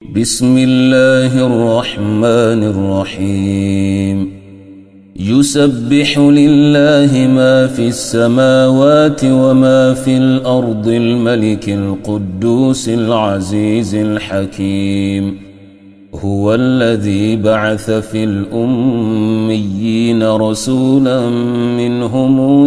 بسم الله الرحمن الرحيم يسبح لله ما في السماوات وما في الأرض الملك القدوس العزيز الحكيم هو الذي بعث في الأميين رسولا منهم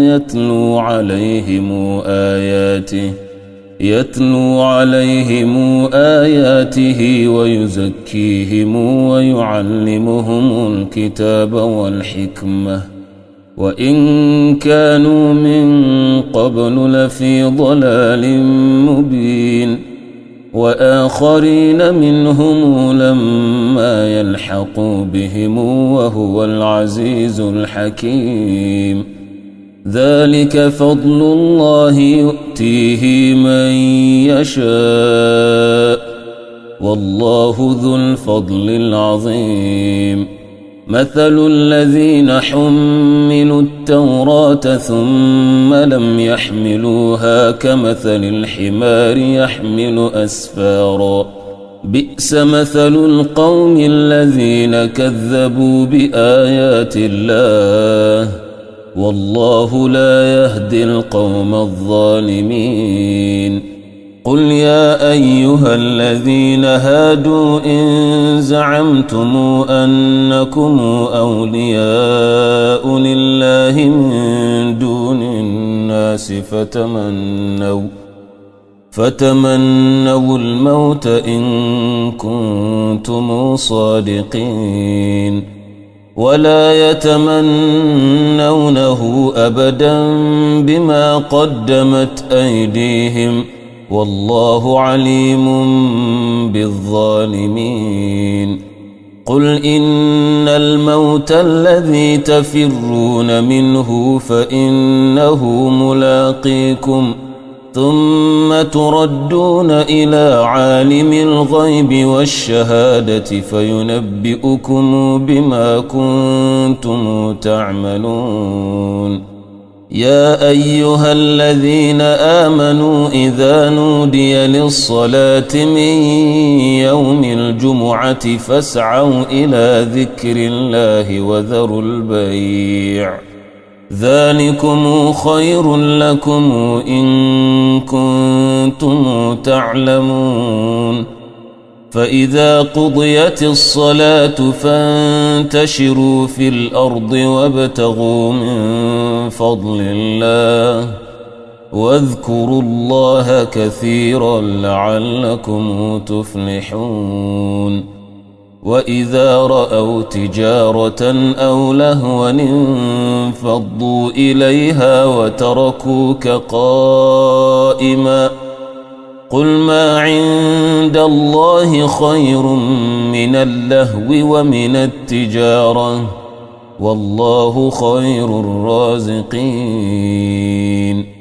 يتلو عليهم آياته ويزكيهم ويعلمهم الكتاب والحكمة وإن كانوا من قبل لفي ضلال مبين وآخرين منهم لما يلحقوا بهم وهو العزيز الحكيم ذلك فضل الله يؤتيه من يشاء والله ذو الفضل العظيم مثل الذين حملوا التوراة ثم لم يحملوها كمثل الحمار يحمل أسفارا بئس مثل القوم الذين كذبوا بآيات الله والله لا يهدي القوم الظالمين قل يا أيها الذين هادوا إن زعمتم أنكم أولياء لله من دون الناس فتمنوا الموت إن كنتم صادقين ولا يتمنونه أبدا بما قدمت أيديهم والله عليم بالظالمين قل إن الموت الذي تفرون منه فإنه ملاقيكم ثم تردون إلى عالم الغيب والشهادة فينبئكم بما كنتم تعملون يا أيها الذين آمنوا إذا نودي للصلاة من يوم الجمعة فاسعوا إلى ذكر الله وذروا البيع ذلكم خير لكم إن كنتم تعلمون فإذا قضيت الصلاة فانتشروا في الأرض وابتغوا من فضل الله واذكروا الله كثيرا لعلكم تفلحون وإذا رأوا تجارة أو لهوا انفضوا إليها وتركوك قائما قل ما عند الله خير من اللهو ومن التجارة والله خير الرازقين